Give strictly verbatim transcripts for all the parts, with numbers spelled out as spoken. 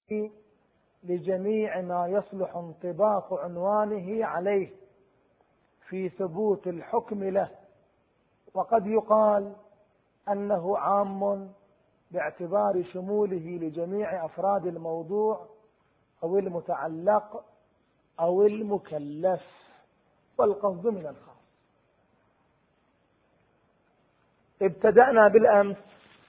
لجميع ما يصلح انطباق عنوانه عليه في ثبوت الحكم له، وقد يقال أنه عام باعتبار شموله لجميع أفراد الموضوع أو المتعلق أو المكلف، والقصد من الخاص. ابتدأنا بالأمس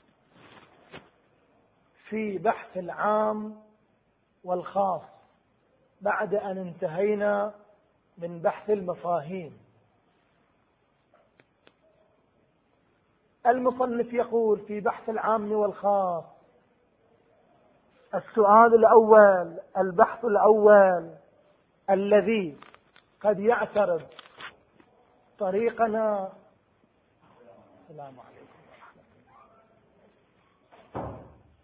في بحث العام والخاص بعد أن انتهينا من بحث المفاهيم. المصنف يقول في بحث العام والخاص: السؤال الأول، البحث الأول الذي قد يعترض طريقنا. السلام عليكم ورحمة الله.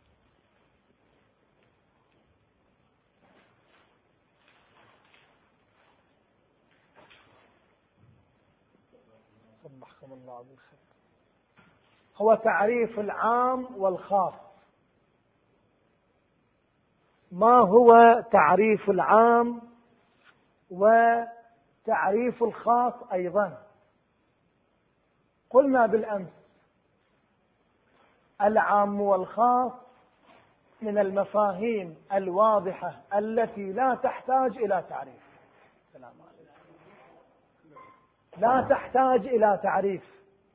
صبحكم الله بالخير. هو تعريف العام والخاص. ما هو تعريف العام وتعريف الخاص أيضا؟ قلنا بالأمس العام والخاص من المفاهيم الواضحة التي لا تحتاج إلى تعريف. السلام عليكم. لا تحتاج إلى تعريف،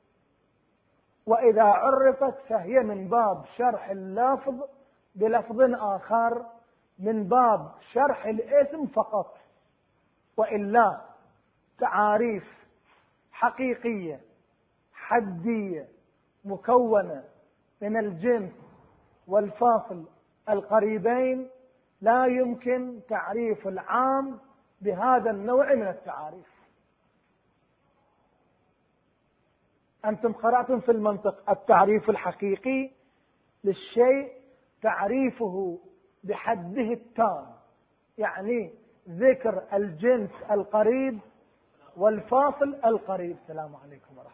وإذا عرفت فهي من باب شرح اللفظ بلفظ آخر، من باب شرح الاسم فقط، وإلا تعاريف حقيقية حدية مكونة من الجنس والفاصل القريبين لا يمكن تعريف العام بهذا النوع من التعاريف. أنتم قرأتم في المنطق التعريف الحقيقي للشيء تعريفه بحده التام، يعني ذكر الجنس القريب والفاصل القريب. السلام عليكم ورحمة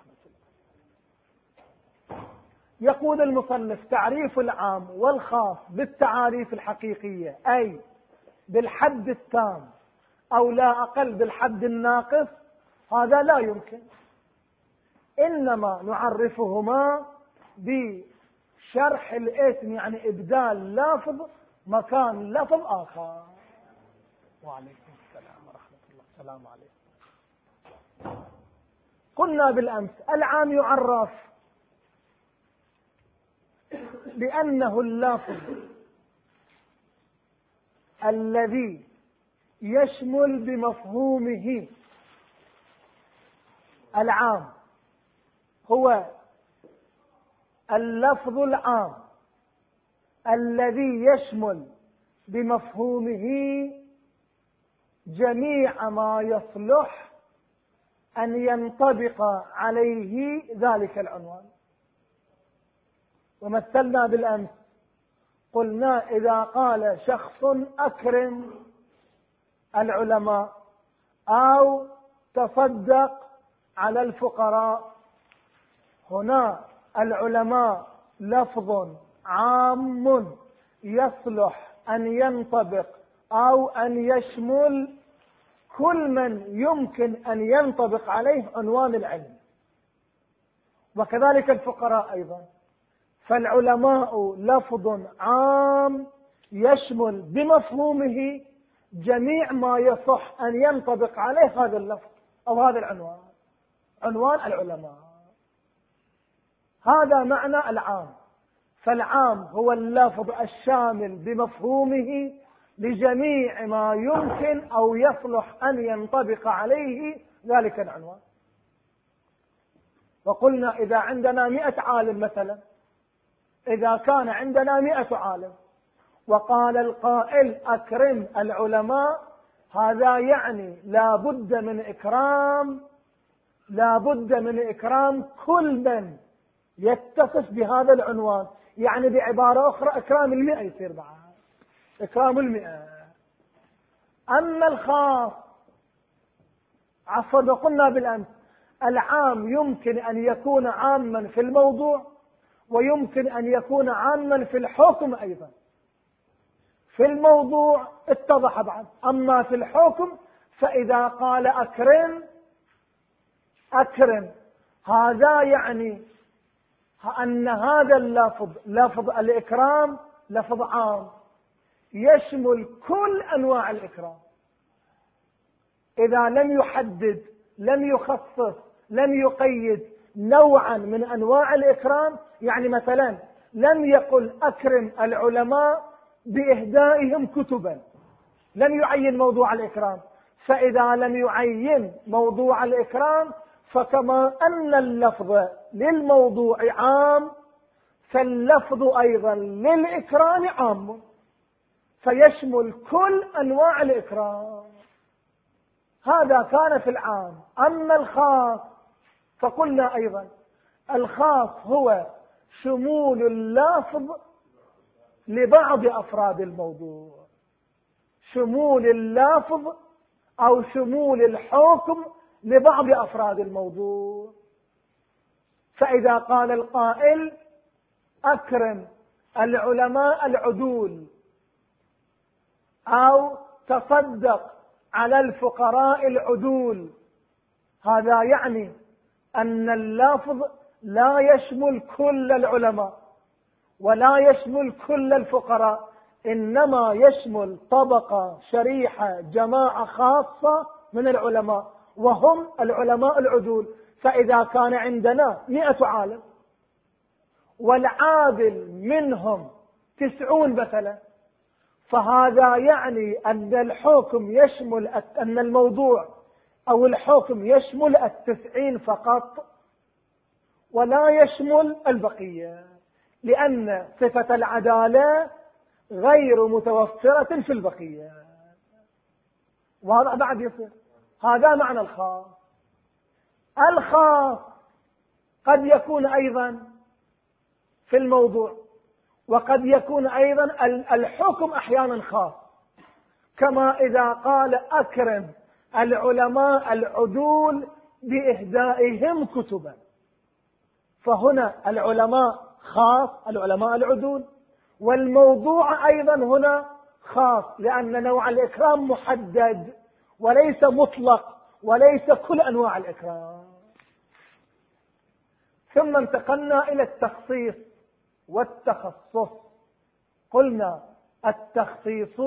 الله. يقول المصنف: تعريف العام والخاص بالتعاريف الحقيقية، أي بالحد التام أو لا أقل بالحد الناقص، هذا لا يمكن، إنما نعرفهما بشرح الاسم، يعني إبدال لفظ مكان لفظ آخر. وعليكم السلام ورحمة الله. السلام عليكم. قلنا بالأمس العام يعرف بأنه اللفظ الذي يشمل بمفهومه. العام هو اللفظ العام الذي يشمل بمفهومه جميع ما يصلح أن ينطبق عليه ذلك العنوان. ومثلنا بالأمس قلنا: إذا قال شخص أكرم العلماء أو تصدق على الفقراء، هنا العلماء لفظ عام يصلح أن ينطبق أو أن يشمل كل من يمكن أن ينطبق عليه عنوان العلم، وكذلك الفقراء أيضا. فالعلماء لفظ عام يشمل بمفهومه جميع ما يصح أن ينطبق عليه هذا اللفظ أو هذا العنوان، عنوان العلماء. هذا معنى العام. فالعام هو اللفظ الشامل بمفهومه لجميع ما يمكن أو يصلح أن ينطبق عليه ذلك العنوان. وقلنا إذا عندنا مئة عالم مثلا، إذا كان عندنا مئة عالم وقال القائل أكرم العلماء، هذا يعني لا بد من إكرام لا بد من إكرام كل من يتصف بهذا العنوان، يعني بعبارة أخرى إكرام المئة يصير بعد إكرام المئة. أما الخاص، عفوا قلنا بالأمس العام يمكن أن يكون عاما في الموضوع ويمكن أن يكون عاما في الحكم أيضا. في الموضوع اتضح بعد. أما في الحكم فإذا قال أكرم أكرم هذا يعني أن هذا اللفظ لفظ الإكرام لفظ عام يشمل كل أنواع الإكرام. إذا لم يحدد لم يخصص لم يقيد نوعا من أنواع الإكرام، يعني مثلا لم يقل أكرم العلماء بإهدائهم كتبا، لم يعين موضوع الإكرام. فإذا لم يعين موضوع الإكرام فكما أن اللفظ للموضوع عام فاللفظ أيضا للإكرام عام، فيشمل كل أنواع الإكرام. هذا كان في العام. أما الخاص فقلنا أيضا الخاص هو شمول اللفظ لبعض أفراد الموضوع، شمول اللفظ أو شمول الحكم لبعض أفراد الموضوع. فإذا قال القائل أكرم العلماء العدول أو تصدق على الفقراء العدول، هذا يعني أن اللفظ لا يشمل كل العلماء ولا يشمل كل الفقراء، إنما يشمل طبقة شريحة جماعة خاصة من العلماء وهم العلماء العدول. فإذا كان عندنا مئة عالم والعادل منهم تسعون مثلا، فهذا يعني أن الحكم يشمل أن الموضوع أو الحكم يشمل التسعين فقط ولا يشمل البقية، لأن صفة العدالة غير متوفرة في البقية. واضح بعد يصير. هذا معنى الخاص. الخاص قد يكون أيضا في الموضوع وقد يكون أيضا الحكم أحيانا خاص، كما إذا قال أكرم العلماء العدول بإهدائهم كتبا، فهنا العلماء خاص العلماء العدول، والموضوع أيضا هنا خاص لأن نوع الإكرام محدد وليس مطلق وليس كل أنواع الإكرام. ثم انتقلنا إلى التخصيص والتخصص. قلنا التخصيص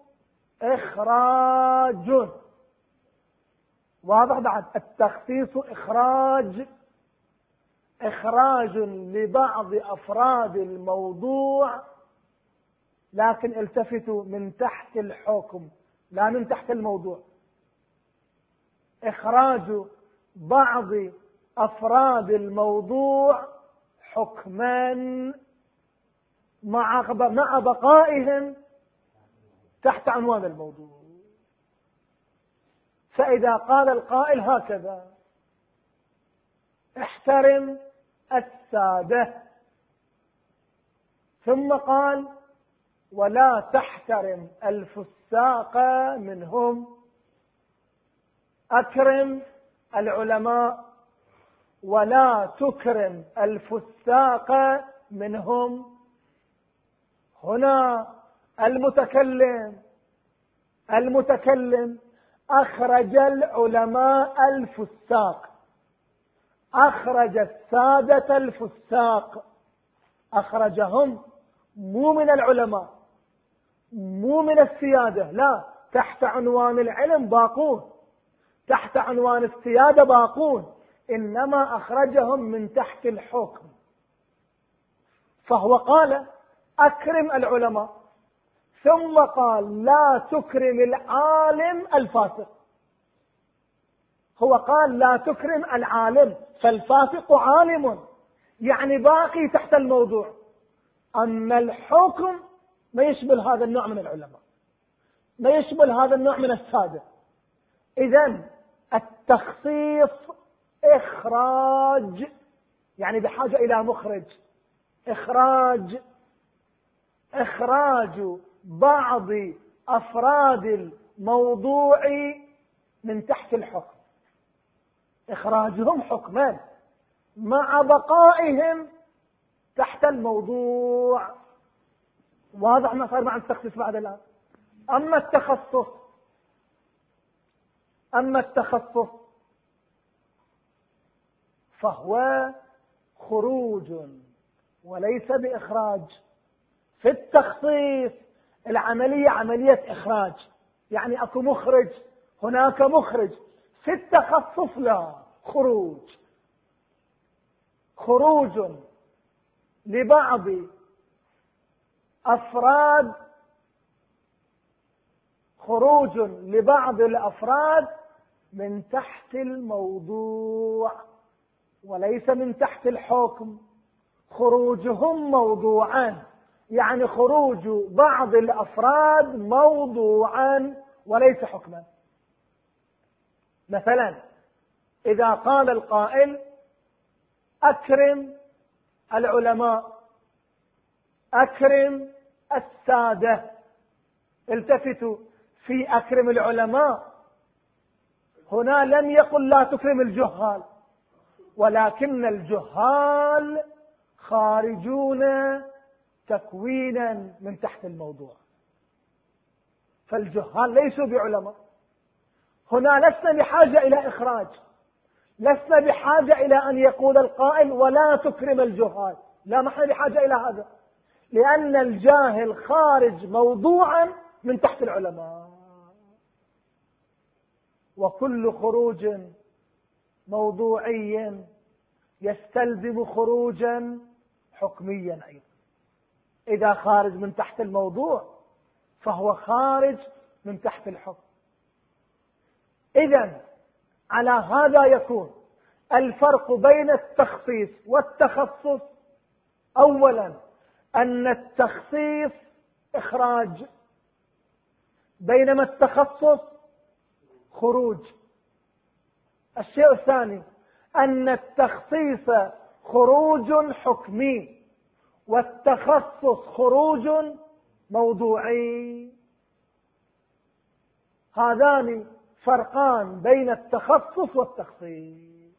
إخراج. واضح بعد. التخصيص إخراج إخراج لبعض أفراد الموضوع، لكن التفتوا من تحت الحكم لا من تحت الموضوع. إخراج بعض أفراد الموضوع حكما مع مع بقائهم تحت عنوان الموضوع. فإذا قال القائل هكذا احترم السادة، ثم قال ولا تحترم الفساق منهم، أكرم العلماء ولا تكرم الفساق منهم. هنا المتكلم المتكلم أخرج العلماء الفساق، أخرج السادة الفساق، أخرجهم مو من العلماء مو من السيادة، لا، تحت عنوان العلم باقون، تحت عنوان السيادة باقون، إنما أخرجهم من تحت الحكم. فهو قال أكرم العلماء ثم قال لا تكرم العالم الفاسق. هو قال لا تكرم العالم فالفاسق عالم، يعني باقي تحت الموضوع. أما الحكم ما يشمل هذا النوع من العلماء، ما يشمل هذا النوع من السادة. إذن التخصيص إخراج، يعني بحاجة إلى مخرج. إخراج إخراج بعض أفراد الموضوع من تحت الحكم، إخراجهم حكما مع بقائهم تحت الموضوع. واضح ما صار مع التخصيص بعد الآن؟ أما التخصص أما التخصص فهو خروج وليس بإخراج. في التخصيص العملية عملية إخراج، يعني أكو مخرج، هناك مخرج. في التخصص لا، خروج خروج لبعض أفراد خروج لبعض الأفراد من تحت الموضوع وليس من تحت الحكم. خروجهم موضوعا، يعني خروج بعض الأفراد موضوعا وليس حكما. مثلا إذا قال القائل أكرم العلماء، أكرم السادة، التفتوا، في أكرم العلماء هنا لم يقل لا تكرم الجهال، ولكن الجهال خارجون تكوينا من تحت الموضوع، فالجهال ليسوا بعلماء. هنا لسنا بحاجة إلى إخراج، لسنا بحاجة إلى أن يقول القائل ولا تكرم الجهال، لا، ما احنا بحاجة إلى هذا، لأن الجاهل خارج موضوعا من تحت العلماء. وكل خروج موضوعي يستلزم خروجا حكميا أيضا. إذا خارج من تحت الموضوع فهو خارج من تحت الحكم. إذن على هذا يكون الفرق بين التخصيص والتخصص: أولا أن التخصيص إخراج، بينما التخصص خروج. الشيء الثاني أن التخصيص خروج حكمي والتخصص خروج موضوعي. هذان فرقان بين التخصص والتخصيص.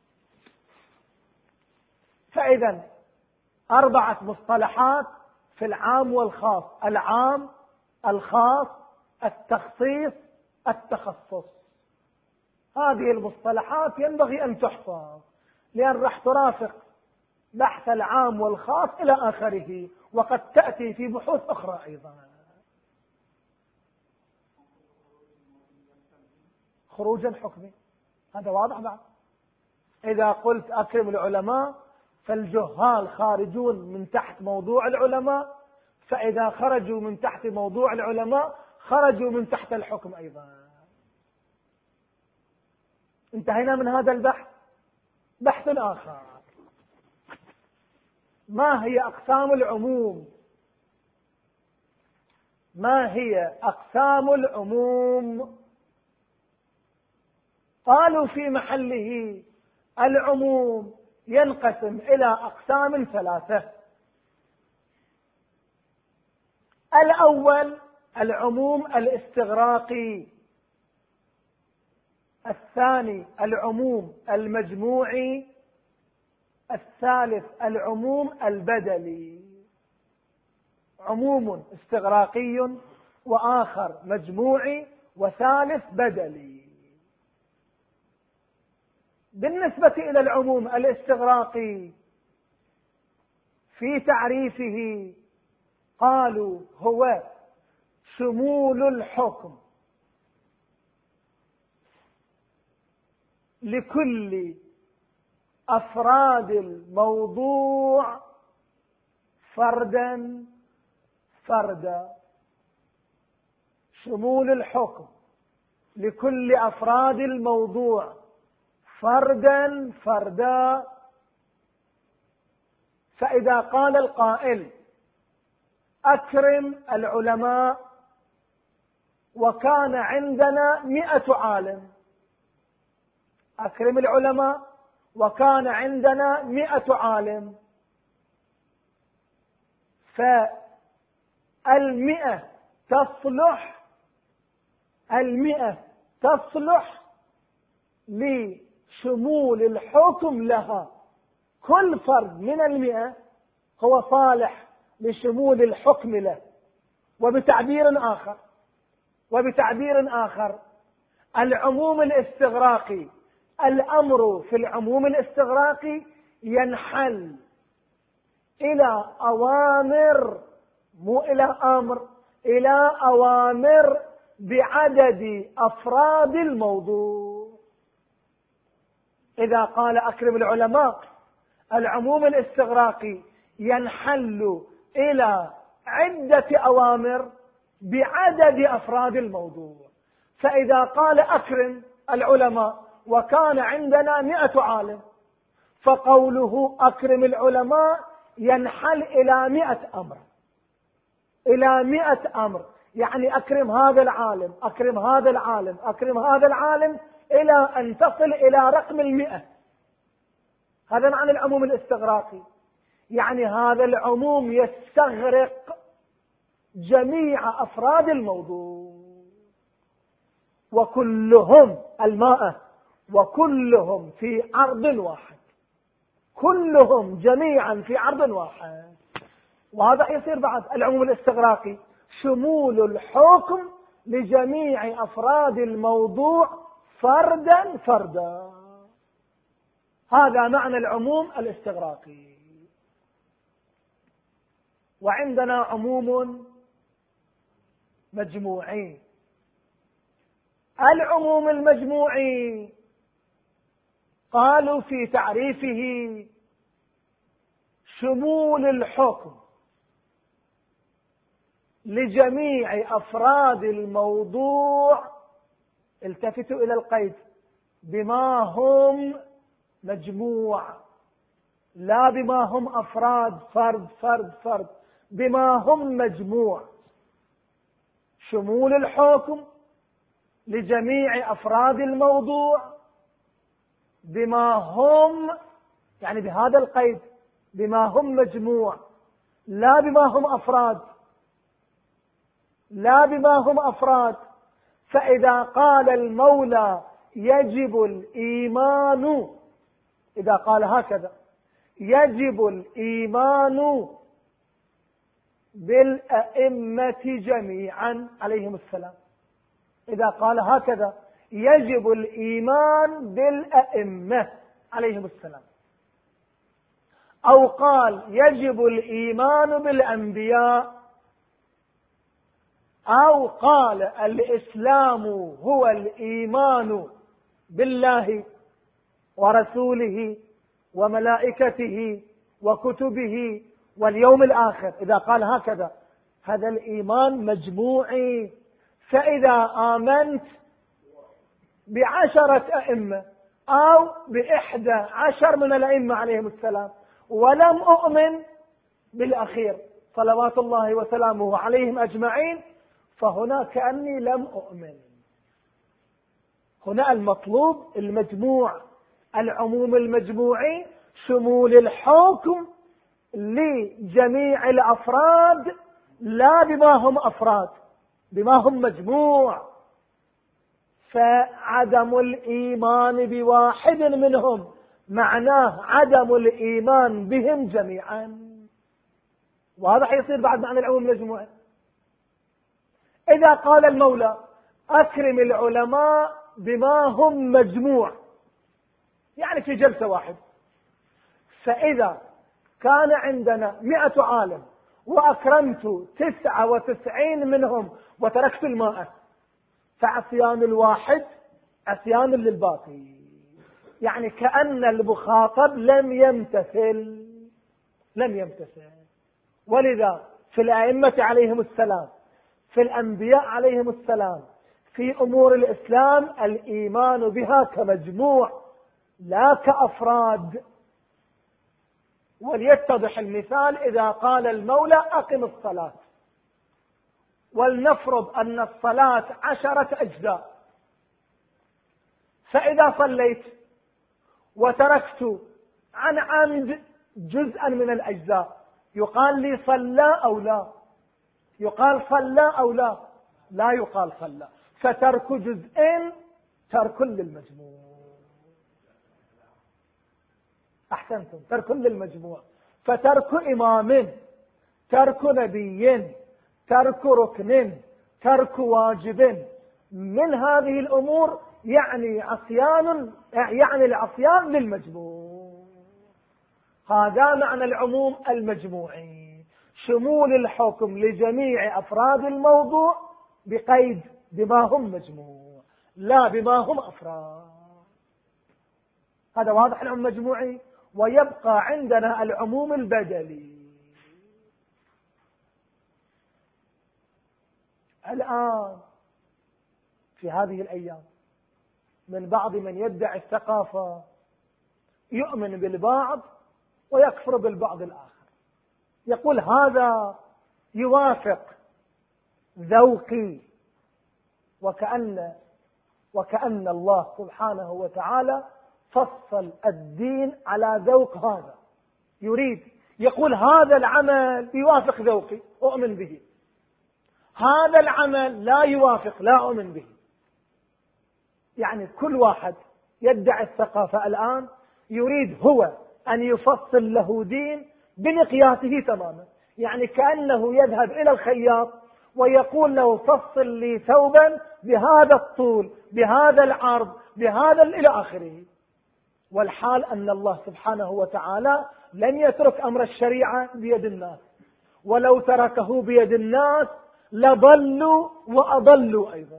فإذا أربعة مصطلحات في العام والخاص: العام، الخاص، التخصيص، التخصص. هذه المصطلحات ينبغي أن تحفظ، لأن راح ترافق بحث العام والخاص إلى آخره، وقد تأتي في بحوث أخرى أيضا. خروجا حكمي، هذا واضح بعد. إذا قلت أكرم العلماء فالجهال خارجون من تحت موضوع العلماء، فإذا خرجوا من تحت موضوع العلماء خرجوا من تحت الحكم أيضا. انتهينا من هذا البحث. بحث آخر: ما هي أقسام العموم؟ ما هي أقسام العموم؟ قالوا في محله: العموم ينقسم إلى أقسام ثلاثة. الأول العموم الاستغراقي، الثاني العموم المجموعي، الثالث العموم البدلي. عموم استغراقي، وآخر مجموعي، وثالث بدلي. بالنسبة إلى العموم الاستغراقي في تعريفه قالوا: هو شمول الحكم لكل أفراد الموضوع فردا فردا. شمول الحكم لكل أفراد الموضوع فردا فردا. فإذا قال القائل أكرم العلماء وكان عندنا مئة عالم، أكرم العلماء وكان عندنا مئة عالم، فالمئة تصلح المئة تصلح لشمول الحكم لها. كل فرد من المئة هو صالح لشمول الحكم له. وبتعبير آخر، وبتعبير آخر العموم الاستغراقي، الأمر في العموم الاستغراقي ينحل إلى أوامر، مو إلى أمر، إلى أوامر بعدد أفراد الموضوع. إذا قال أكرم العلماء العموم الاستغراقي ينحل إلى عدة أوامر بعدد أفراد الموضوع. فإذا قال أكرم العلماء وكان عندنا مئة عالم، فقوله أكرم العلماء ينحل إلى مئة أمر، إلى مئة أمر، يعني أكرم هذا العالم، أكرم هذا العالم، أكرم هذا العالم، إلى أن تصل إلى رقم المئة. هذا معنى العموم الاستغراقي، يعني هذا العموم يستغرق جميع أفراد الموضوع، وكلهم المائة، وكلهم في عرض واحد، كلهم جميعا في عرض واحد. وهذا يصير بعد العموم الاستغراقي شمول الحكم لجميع أفراد الموضوع فردا فردا. هذا معنى العموم الاستغراقي. وعندنا عموم مجموعي. العموم المجموعي قالوا في تعريفه شمول الحكم لجميع أفراد الموضوع، التفتوا إلى القيد، بما هم مجموع، لا بما هم أفراد فرد فرد فرد، بما هم مجموع. شمول الحكم لجميع أفراد الموضوع بما هم، يعني بهذا القيد، بما هم مجموع، لا بما هم أفراد، لا بما هم أفراد. فإذا قال المولى يجب الإيمان، إذا قال هكذا يجب الإيمان بالأئمة جميعا عليهم السلام، إذا قال هكذا يجب الإيمان بالأئمة عليهم السلام، أو قال يجب الإيمان بالأنبياء، أو قال الإسلام هو الإيمان بالله ورسوله وملائكته وكتبه واليوم الآخر، إذا قال هكذا هذا الإيمان مجموعي. فإذا آمنت بعشرة أئمة أو بإحدى عشر من الأئمة عليهم السلام ولم أؤمن بالأخير صلوات الله وسلامه عليهم أجمعين، فهنا كأني لم أؤمن. هنا المطلوب المجموع، العموم المجموعي شمول الحكم لجميع الأفراد لا بما هم أفراد، بما هم مجموع. فعدم الإيمان بواحد منهم معناه عدم الإيمان بهم جميعا. وهذا حيصير بعد معنى العموم المجموعي. إذا قال المولى أكرم العلماء بما هم مجموع، يعني في جلسة واحدة، فإذا كان عندنا مئة عالم وأكرمت تسعة وتسعين منهم وتركت المائة، فعصيان الواحد عصيان للباقي، يعني كأن المخاطب لم يمتثل، لم يمتثل. ولذا في الأئمة عليهم السلام، في الأنبياء عليهم السلام، في أمور الإسلام الإيمان بها كمجموع لا كأفراد. وليتضح المثال إذا قال المولى أقم الصلاة، ولنفرض أن الصلاة عشرة أجزاء، فإذا صليت وتركت عن عمد جزءا من الأجزاء، يقال لي صلى أو لا؟ يقال صلى أو لا؟ لا يقال صلى. فترك جزء ترك للمجموع. أحسنتم، ترك للمجموع. فترك إمام، ترك نبي، ترك ركن، ترك واجب من هذه الأمور يعني عصيان، يعني العصيان للمجموع. هذا معنى العموم المجموعي، شمول الحكم لجميع أفراد الموضوع بقيد بما هم مجموع لا بما هم أفراد. هذا واضح العموم المجموعي. ويبقى عندنا العموم البدلي. الآن في هذه الأيام من بعض من يدعي الثقافة يؤمن بالبعض ويكفر بالبعض الآخر، يقول هذا يوافق ذوقي، وكأن وكأن الله سبحانه وتعالى فصل الدين على ذوق هذا، يريد يقول هذا العمل يوافق ذوقي أؤمن به، هذا العمل لا يوافق لا أؤمن به. يعني كل واحد يدعي الثقافة الآن يريد هو أن يفصل له دين بمقياسه تماما، يعني كأنه يذهب إلى الخياط ويقول له فصل لي ثوبا بهذا الطول بهذا العرض بهذا إلى آخره. والحال أن الله سبحانه وتعالى لن يترك أمر الشريعة بيد الناس، ولو تركه بيد الناس لضلوا وأضلوا أيضا.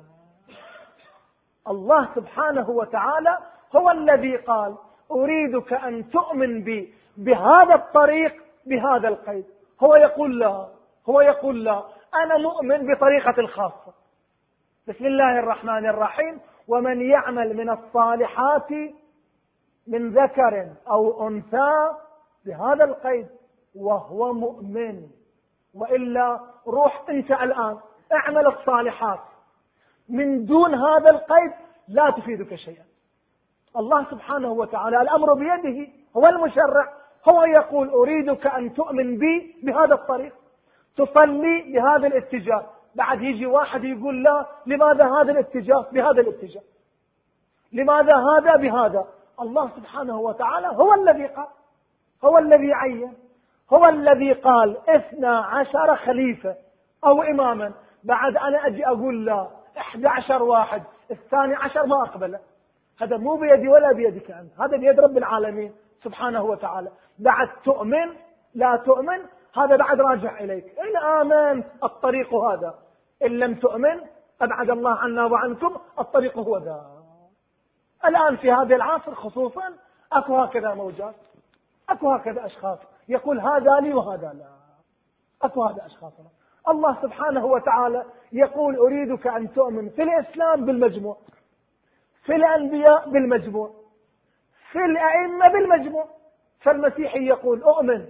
الله سبحانه وتعالى هو الذي قال أريدك أن تؤمن بي بهذا الطريق بهذا القيد. هو يقول لا هو يقول لا أنا مؤمن بطريقة الخاصة. بسم الله الرحمن الرحيم ومن يعمل من الصالحات من ذكر أو أنثى بهذا القيد وهو مؤمن. وإلا روح أنت الآن اعمل الصالحات من دون هذا القيد لا تفيدك شيئا. الله سبحانه وتعالى الأمر بيده، هو المشرع، هو يقول أريدك أن تؤمن بي بهذا الطريق، تصلي بهذا الاتجاه. بعد يجي واحد يقول لا لماذا هذا الاتجاه بهذا الاتجاه، لماذا هذا بهذا. الله سبحانه وتعالى هو الذي قال، هو الذي عين، هو الذي قال اثنا عشر خليفة أو إماما. بعد أنا أجي أقول لا إحدى عشر واحد الثاني عشر ما أقبله. هذا مو بيدي ولا بيدك أنت، هذا بيد رب العالمين سبحانه وتعالى. بعد تؤمن لا تؤمن هذا بعد راجع إليك. إن آمنت الطريق هذا، إن لم تؤمن أبعد الله عنا وعنكم الطريق هو ذا. الآن في هذا العصر خصوصا أكو هكذا موجات، أكو هكذا أشخاص يقول هذا لي وهذا لا، أكو هذا أشخاص. الله سبحانه وتعالى يقول أريدك أن تؤمن في الإسلام بالمجموع، في الأنبياء بالمجموع، في الأئمة بالمجموع. فالمسيحي يقول أؤمن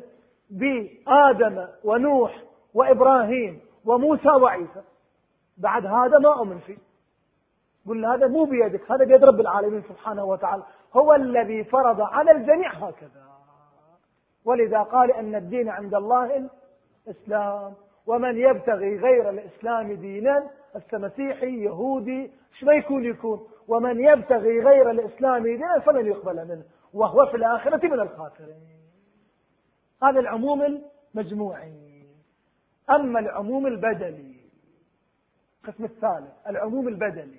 بآدم ونوح وإبراهيم وموسى وعيسى، بعد هذا ما أؤمن فيه. قل هذا مو بيدك، هذا بيد رب العالمين سبحانه وتعالى، هو الذي فرض على الجميع هكذا. ولذا قال أن الدين عند الله الإسلام، ومن يبتغي غير الإسلام دينا المسيحي يهودي شو ما يكون يكون، ومن يبتغي غير الإسلام دينا فلن يقبل منه وهو في الآخرة من الخاسرين. هذا العموم المجموعي. أما العموم البدلي القسم الثالث العموم البدلي،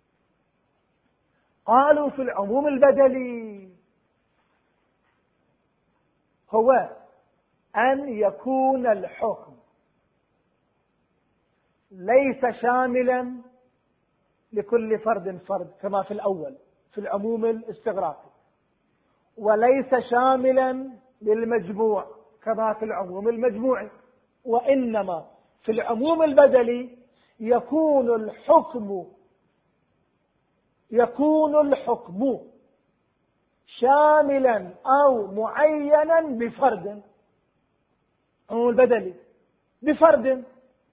قالوا في العموم البدلي هو أن يكون الحكم ليس شاملا لكل فرد فرد كما في الأول في العموم الاستغراقي، وليس شاملا للمجموع كما في العموم المجموعي، وإنما في العموم البدلي يكون الحكم يكون الحكم شاملا أو معينا بفرد. العموم البدلي بفرد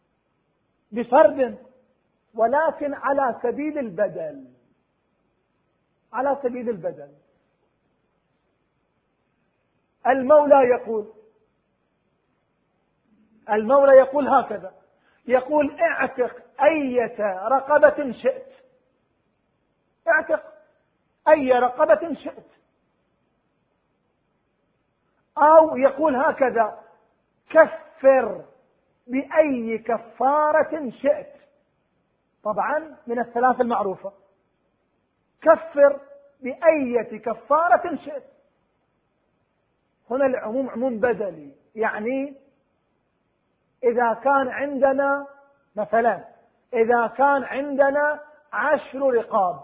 بفرد ولكن على سبيل البدل، على سبيل البدل. المولى يقول المولى يقول هكذا، يقول اعتق أية رقبة شئت، اعتق أي رقبة شئت. أو يقول هكذا كفر بأي كفارة شئت، طبعا من الثلاث المعروفة، كفر بأية كفارة شئت. هنا العموم عموم بدلي، يعني إذا كان عندنا مثلا إذا كان عندنا عشر رقاب،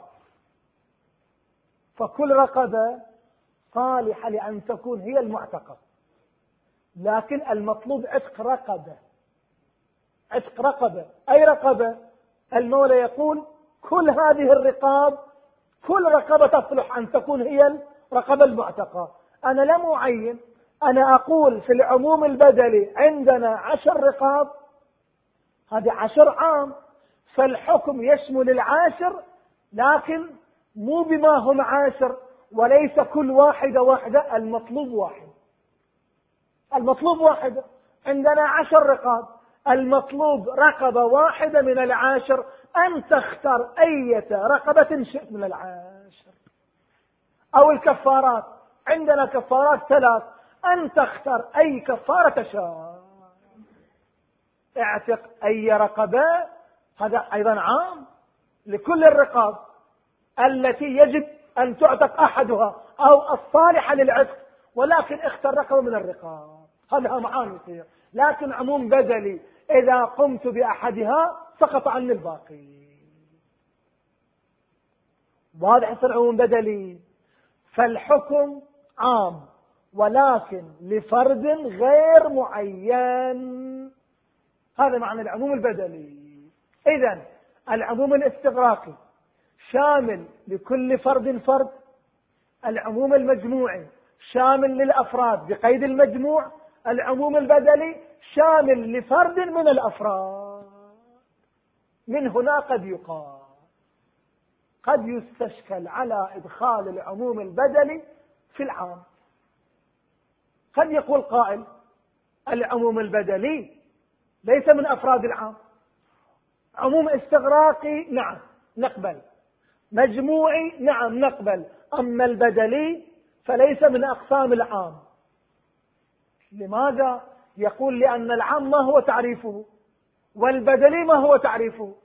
فكل رقبة صالحة لأن تكون هي المعتقة، لكن المطلوب عتق رقبة. عتق رقبة، أي رقبة؟ المولى يقول كل هذه الرقاب، كل رقبة تصلح أن تكون هي الرقبة المعتقة. أنا لم أعين، أنا أقول في العموم البدلي عندنا عشر رقاب، هذه عشر عام، فالحكم يشمل العاشر، لكن مو بما هم عاشر، وليس كل واحدة واحدة، المطلوب واحد. المطلوب واحدة، عندنا عشر رقاب، المطلوب رقبة واحدة من العاشر، أن تختار أية رقبة شئت من العاشر. أو الكفارات، عندنا كفارات ثلاث، أن تختار أي كفارة تشاء. اعتق أي رقبة، هذا أيضا عام لكل الرقاب التي يجب أن تعتق أحدها أو الصالحة للعتق، ولكن اختر رقبة من الرقاب، هذا معاني فيه. لكن عموم بدلي، إذا قمت بأحدها سقط عني الباقي. واضح يصير عموم بدلي. فالحكم عام ولكن لفرد غير معين، هذا معنى العموم البدلي. إذن العموم الاستغراقي شامل لكل فرد فرد، العموم المجموعي شامل للأفراد بقيد المجموع، العموم البدلي شامل لفرد من الأفراد. من هنا قد يقال، قد يستشكل على إدخال العموم البدلي في العام. قد يقول قائل العموم البدلي ليس من أفراد العام، عموم استغراقي نعم نقبل، مجموعي نعم نقبل، أما البدلي فليس من أقسام العام. لماذا؟ يقول لأن العام ما هو تعريفه، والبدلي ما هو تعريفه.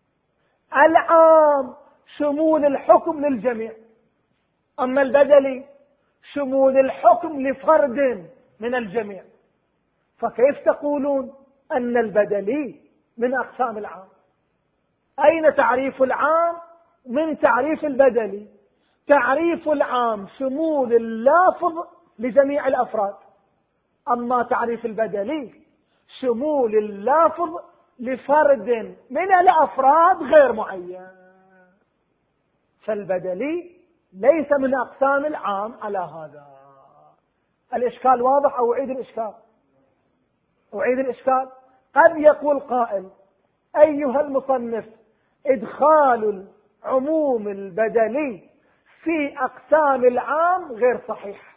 العام شمول الحكم للجميع، أما البدلي شمول الحكم لفرد من الجميع. فكيف تقولون أن البدلي من أقسام العام؟ أين تعريف العام من تعريف البدلي؟ تعريف العام شمول اللافظ لجميع الأفراد، أما تعريف البدلي شمول اللافظ لفرد من الأفراد غير معين. فالبدلي ليس من أقسام العام على هذا. الإشكال واضح أو أعيد الإشكال؟ أعيد الإشكال. قد يقول قائل أيها المصنف إدخال العموم البدلي في أقسام العام غير صحيح.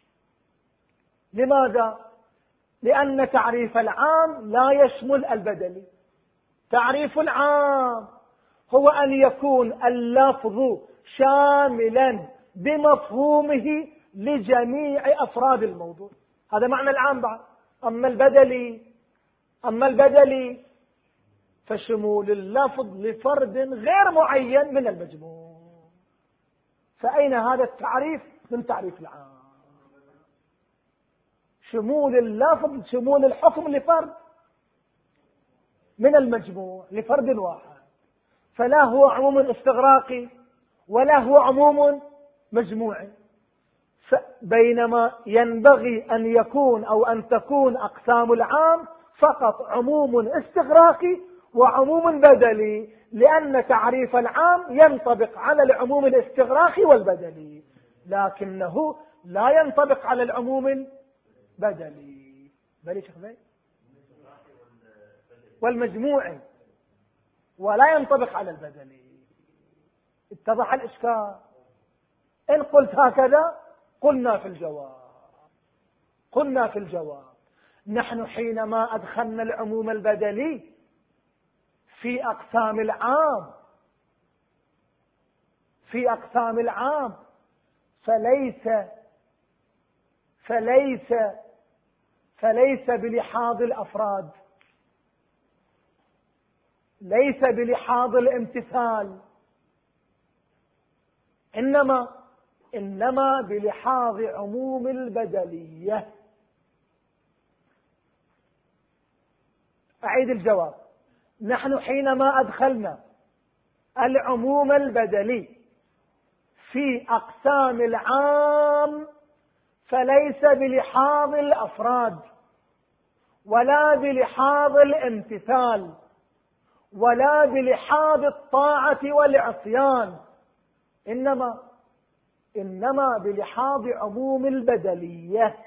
لماذا؟ لأن تعريف العام لا يشمل البدلي. تعريف العام هو أن يكون اللفظ شاملا بمفهومه لجميع أفراد الموضوع، هذا معنى العام بعد. أما البدلي أما البدلي فشمول اللفظ لفرد غير معين من المجموع. فأين هذا التعريف من تعريف العام؟ شمول اللفظ شمول الحكم لفرد من المجموع لفرد واحد، فلا هو عموم استغراقي ولا هو عموم مجموعي. بينما ينبغي أن يكون أو أن تكون أقسام العام فقط عموم استغراقي وعموم بدلي، لأن تعريف العام ينطبق على العموم الاستغراقي والبدلي، لكنه لا ينطبق على العموم البدلي بل والمجموعي، ولا ينطبق على البدلي. اتضح الإشكال؟ إن قلت هكذا قلنا في الجواب قلنا في الجواب نحن حينما أدخلنا العموم البدلي في أقسام العام في أقسام العام فليس فليس فليس بلحاظ الأفراد، ليس بلحاظ الامتثال، إنما إنما بلحاظ عموم البدلية. أعيد الجواب. نحن حينما أدخلنا العموم البدلي في أقسام العام فليس بلحاظ الأفراد ولا بلحاظ الامتثال ولا بلحاظ الطاعة والعصيان، إنما إنما بلحاظ عموم البدلية.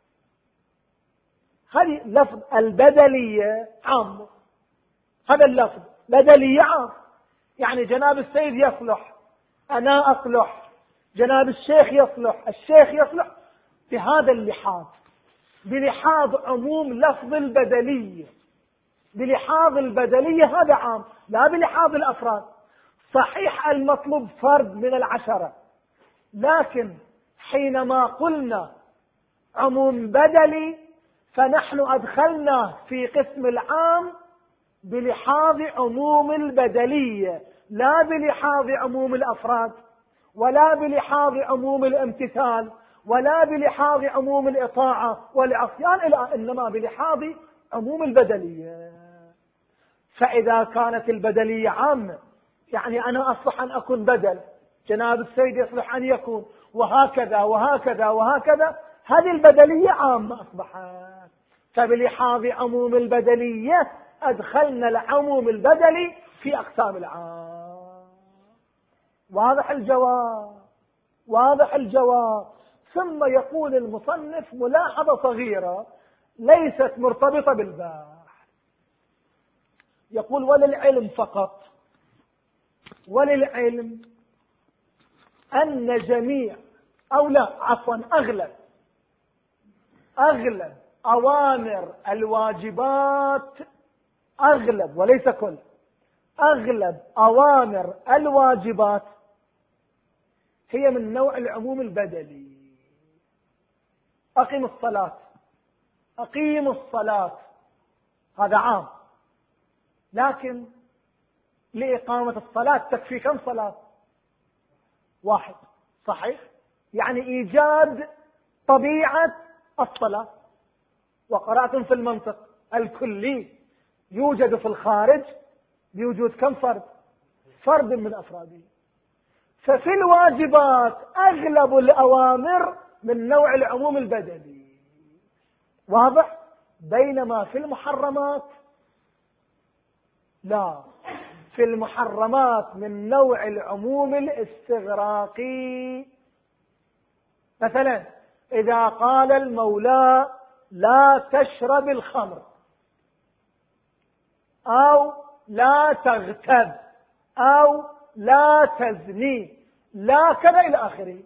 هذه لفظ البدلية عام، هذا اللفظ بدلية عام، يعني جناب السيد يصلح، أنا أصلح، جناب الشيخ يصلح، الشيخ يصلح، بهذا اللحاظ، بلحاظ عموم لفظ البدلية، بلحاظ البدلية هذا عام، لا بلحاظ الأفراد. صحيح المطلوب فرد من العشرة، لكن حينما قلنا عموم بدلي فنحن أدخلنا في قسم العام بلحاظ عموم البدلية، لا بلحاظ عموم الأفراد ولا بلحاظ عموم الامتثال ولا بلحاظ عموم الإطاعة والعصيان، إنما بلحاظ عموم البدلية. فإذا كانت البدلية عامة، يعني أنا أصلح أن أكون بدل، جناب السيد يصلح أن يكون، وهكذا وهكذا وهكذا، هذه البدلية عامة أصبحت. فبلحاظ عموم البدلية أدخلنا العموم البدلي في أقسام العام. واضح الجواب؟ واضح الجواب. ثم يقول المصنف ملاحظة صغيرة ليست مرتبطة بالباحث، يقول وللعلم فقط، وللعلم أن جميع أو لا عفوا أغلب أغلب أوامر الواجبات، أغلب وليس كل، أغلب أوامر الواجبات هي من نوع العموم البدلي. أقيم الصلاة، أقيم الصلاة، هذا عام، لكن لإقامة الصلاة تكفي كم صلاة؟ واحد، صحيح؟ يعني إيجاد طبيعة الصلاة. وقرأتم في المنطق الكلي يوجد في الخارج بوجود كم فرد؟ فرد من أفراده. ففي الواجبات أغلب الأوامر من نوع العموم البدلي، واضح؟ بينما في المحرمات لا، في المحرمات من نوع العموم الاستغراقي. مثلا إذا قال المولى لا تشرب الخمر أو لا تغتب أو لا تزني، لا كذا إلى آخره.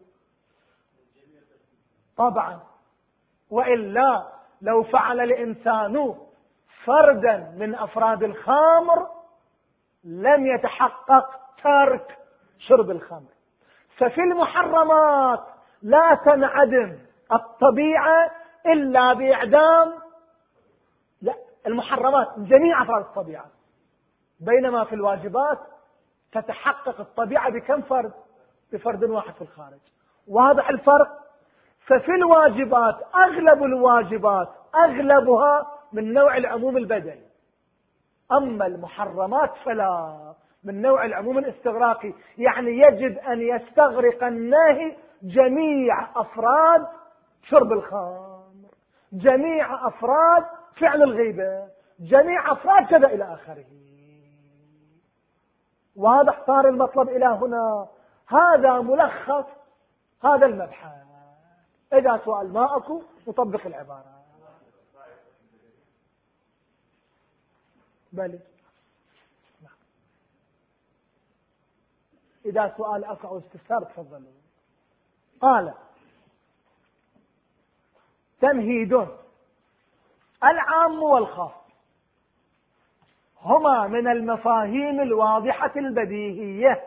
طبعا، وإلا لو فعل الإنسان فردا من أفراد الخمر لم يتحقق ترك شرب الخمر. ففي المحرمات لا تنعدم الطبيعة إلا بإعدام لا المحرمات جميع أفراد الطبيعة، بينما في الواجبات تتحقق الطبيعة بكم فرد؟ بفرد واحد في الخارج. واضح الفرق؟ ففي الواجبات أغلب الواجبات أغلبها من نوع العموم البدني، أما المحرمات فلا، من نوع العموم الاستغراقي، يعني يجب أن يستغرق النهي جميع أفراد شرب الخمر، جميع أفراد فعل الغيبة، جميع أفراد كذا إلى آخره. واضح صار المطلب إلى هنا؟ هذا ملخص هذا المبحث. إذا سؤال ما أكو نطبق العبارة. بلى إذا سؤال أكو أو استفسار تفضلوا. قال تمهيد: العام والخاص هما من المفاهيم الواضحة البديهية.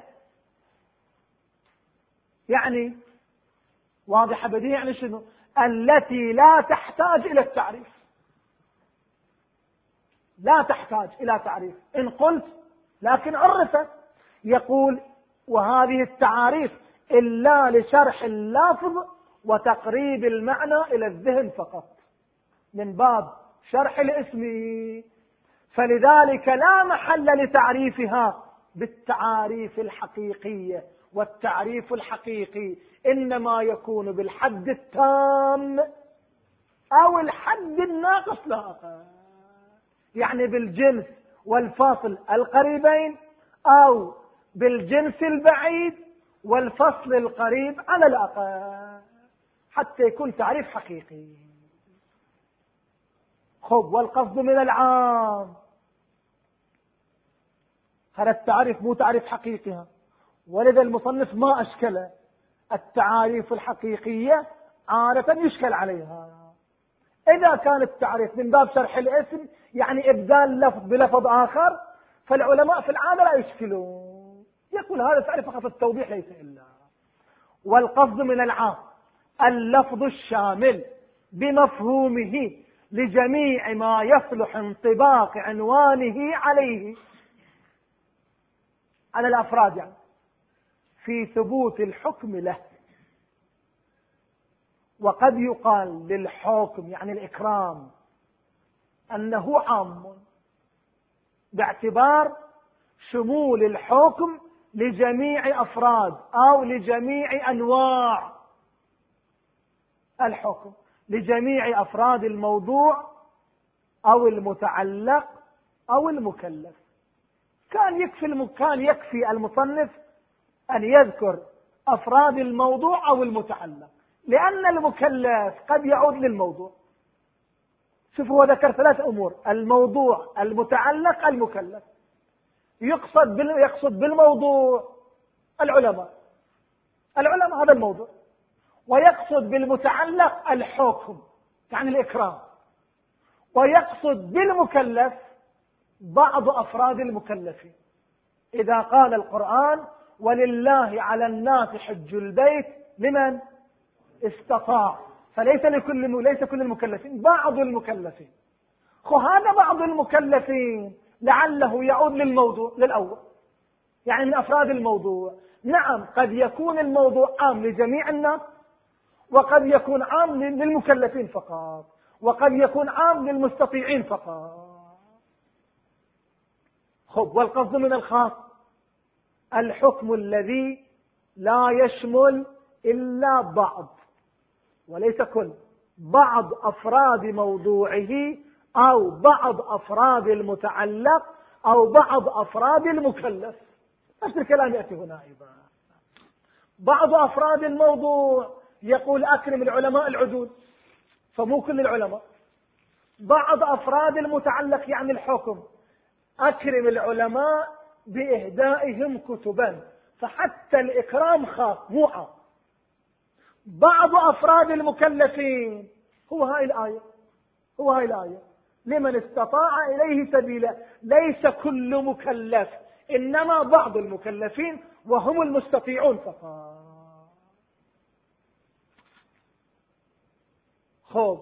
يعني واضحة بديهية يعني شنو؟ التي لا تحتاج إلى التعريف، لا تحتاج إلى تعريف. إن قلت لكن عرفت. يقول وهذه التعاريف إلا لشرح اللفظ وتقريب المعنى إلى الذهن فقط، من باب شرح الاسم، فلذلك لا محل لتعريفها بالتعاريف الحقيقية. والتعريف الحقيقي إنما يكون بالحد التام أو الحد الناقص لا أقل، يعني بالجنس والفصل القريبين أو بالجنس البعيد والفصل القريب على الأقل، حتى يكون تعريف حقيقي. خب والقصد من العام، هذا التعريف مو تعريف حقيقي، ولذا المصنف ما أشكله. التعاريف الحقيقية عادة يشكل عليها. إذا كان التعريف من باب شرح الاسم يعني إبدال لفظ بلفظ آخر، فالعلماء في العادة لا يشكلون، يقول هذا تعريف فقط التوضيح ليس إلا. والقصد من العام اللفظ الشامل بمفهومه لجميع ما يصلح انطباق عنوانه عليه، على الأفراد يعني، في ثبوت الحكم له. وقد يقال للحكم يعني الإكرام أنه عام باعتبار شمول الحكم لجميع أفراد أو لجميع أنواع الحكم، لجميع أفراد الموضوع أو المتعلق أو المكلف. كان يكفي المكان يكفي المصنف أن يذكر أفراد الموضوع أو المتعلق، لأن المكلف قد يعود للموضوع. شوفوا، هو ذكر ثلاث أمور: الموضوع، المتعلق، المكلف. يقصد بال... يقصد بالموضوع العلماء، العلماء هذا الموضوع. ويقصد بالمتعلق الحكم يعني الإكرام. ويقصد بالمكلف بعض أفراد المكلفين. إذا قال القرآن ولله على الناس حج البيت لمن استطاع، فليس لكل ليس كل المكلفين، بعض المكلفين. وهذا بعض المكلفين لعله يعود للموضوع للأول، يعني من أفراد الموضوع. نعم، قد يكون الموضوع عام لجميع الناس، وقد يكون عام للمكلفين فقط، وقد يكون عام للمستطيعين فقط. خب والقصد من الخاص الحكم الذي لا يشمل إلا بعض وليس كل، بعض أفراد موضوعه أو بعض أفراد المتعلق أو بعض أفراد المكلف. نفس الكلام يأتي هنا أيضا. بعض أفراد الموضوع يقول أكرم العلماء العدول، فمو كل العلماء. بعض أفراد المتعلق يعني الحكم، أكرم العلماء بإهدائهم كتبا، فحتى الإكرام خاص مو عام. بعض أفراد المكلفين هو هاي الآية، هو هاي الآية لمن استطاع إليه سبيلا. ليس كل مكلف، إنما بعض المكلفين وهم المستطيعون فقط. خب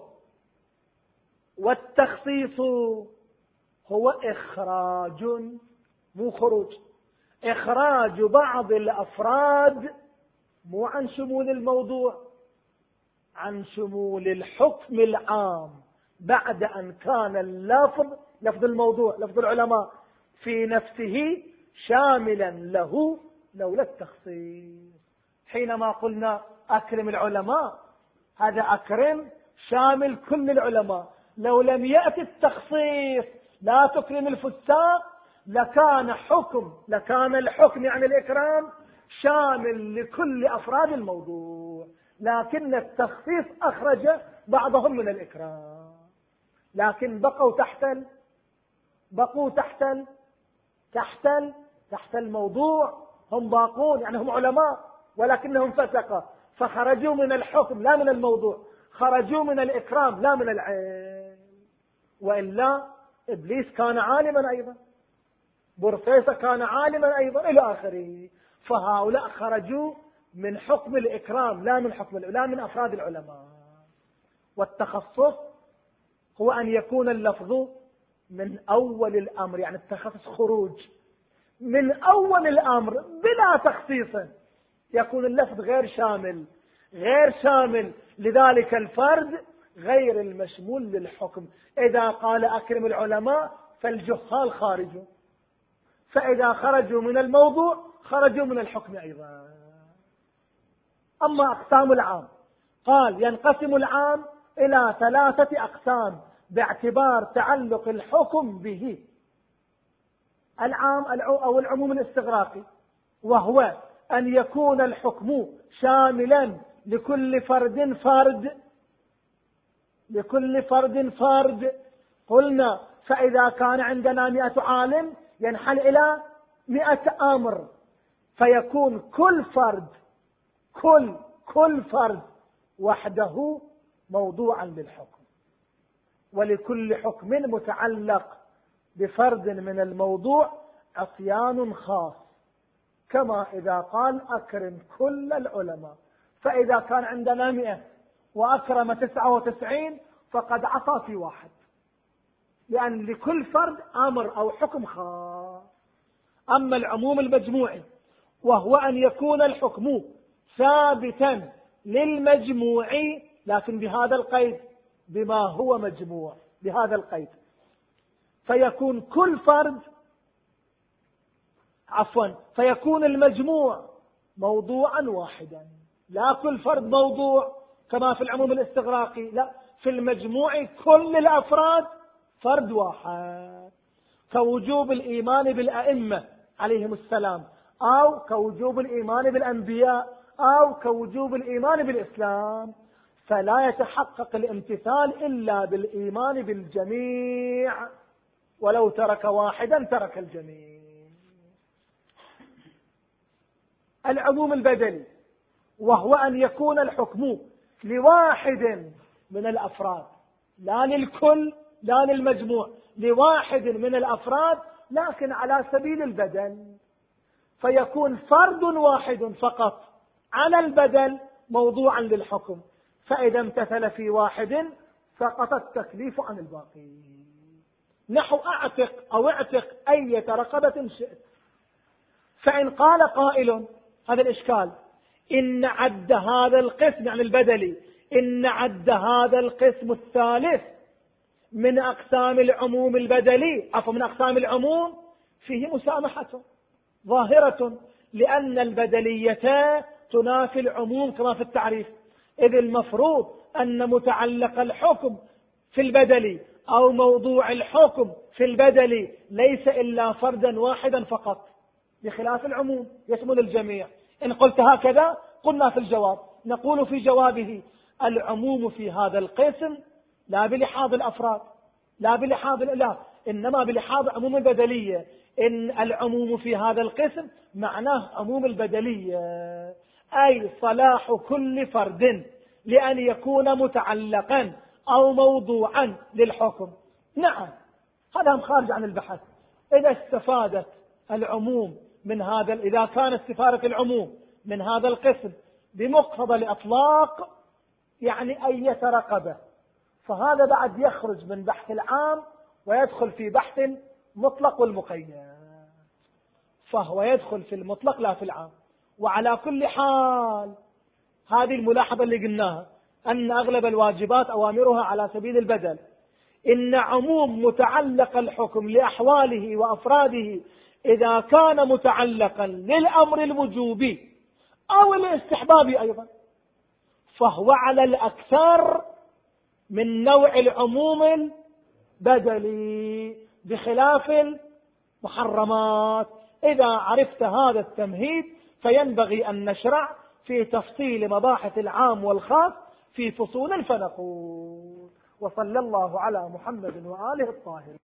والتخصيص هو إخراج مو خروج، إخراج بعض الأفراد مو عن شمول الموضوع، عن شمول الحكم العام، بعد أن كان اللفظ لفظ الموضوع لفظ العلماء في نفسه شاملا له لولا التخصيص. حينما قلنا أكرم العلماء، هذا أكرم شامل كل العلماء. لو لم يأتي التخصيص لا تكرم الفساق لكان حكم لكان الحكم يعني الإكرام شامل لكل أفراد الموضوع، لكن التخصيص أخرج بعضهم من الإكرام، لكن بقوا تحت بقوا تحت تحت تحت الموضوع. هم باقون يعني هم علماء ولكنهم فسقة، فخرجوا من الحكم لا من الموضوع، خرجوا من الإكرام لا من العلم. وإلا إبليس كان عالما أيضا، برفيسة كان عالما أيضا إلى آخره. فهؤلاء خرجوا من حكم الإكرام لا من حكم لا من أفراد العلماء. والتخصص هو أن يكون اللفظ من أول الأمر، يعني التخصص خروج من أول الأمر بلا تخصيص يكون اللفظ غير شامل غير شامل لذلك الفرد غير المشمول للحكم. إذا قال أكرم العلماء فالجهال خارجوا، فإذا خرجوا من الموضوع خرجوا من الحكم أيضا. أما أقسام العام، قال ينقسم العام إلى ثلاثة أقسام باعتبار تعلق الحكم به. العام أو العموم الاستغراقي، وهو أن يكون الحكم شاملا لكل فرد فرد لكل فرد فرد قلنا فإذا كان عندنا مئة عالم ينحل إلى مئة أمر، فيكون كل فرد كل كل فرد وحده موضوعا للحكم، ولكل حكم متعلق بفرد من الموضوع عصيان خاص، كما إذا قال أكرم كل العلماء، فإذا كان عندنا مئة وأكرم تسعة وتسعين فقد عصى في واحد، لأن لكل فرد أمر أو حكم خاص. أما العموم المجموعي وهو أن يكون الحكم ثابتا للمجموع لكن بهذا القيد، بما هو مجموع، بهذا القيد، فيكون كل فرد عفوا فيكون المجموع موضوعا واحدا، لا كل فرد موضوع كما في العموم الاستغراقي، لا، في المجموع كل الأفراد فرد واحد، كوجوب الإيمان بالأئمة عليهم السلام، أو كوجوب الإيمان بالأنبياء، أو كوجوب الإيمان بالإسلام، فلا يتحقق الامتثال إلا بالإيمان بالجميع، ولو ترك واحدا ترك الجميع. العموم البدلي وهو أن يكون الحكم لواحد من الأفراد، لا للكل لا للمجموع، لواحد من الأفراد لكن على سبيل البدل، فيكون فرد واحد فقط على البدل موضوعا للحكم، فإذا امتثل في واحد سقط التكليف عن الباقي. نحو أعتق أو اعتق أية رقبة شئت، فإن قال قائل هذا الإشكال إن عد هذا القسم يعني البدلي، إن عد هذا القسم الثالث من أقسام العموم البدلي عفوا من أقسام العموم فيه مسامحة ظاهرة، لأن البدلية تنافي العموم كما في التعريف، إذ المفروض أن متعلق الحكم في البدلي أو موضوع الحكم في البدلي ليس إلا فردا واحدا فقط، بخلاف العموم يشمل الجميع. إن قلت هكذا قلنا في الجواب، نقول في جوابه العموم في هذا القسم لا بلحاظ الأفراد لا بلحاظ لا إنما بلحاظ عموم البدلية، إن العموم في هذا القسم معناه عموم البدلية، أي صلاح كل فرد لأن يكون متعلقا أو موضوعا للحكم. نعم هذا خارج عن البحث. إذا استفادت العموم من هذا، إذا كانت استفادة العموم من هذا القسم بمقتضى الإطلاق يعني أية رقبة، فهذا بعد يخرج من بحث العام ويدخل في بحث المطلق والمقيد، فهو يدخل في المطلق لا في العام. وعلى كل حال هذه الملاحظة اللي قلناها أن أغلب الواجبات أوامرها على سبيل البدل، إن عموم متعلق الحكم لأحواله وأفراده إذا كان متعلقا للأمر الوجوبي أو الاستحبابي أيضا فهو على الأكثر من نوع العموم البدلي، بخلاف المحرمات. إذا عرفت هذا التمهيد فينبغي أن نشرع في تفصيل مباحث العام والخاص في فصول، فنقول وصلى الله على محمد وآله الطاهرين.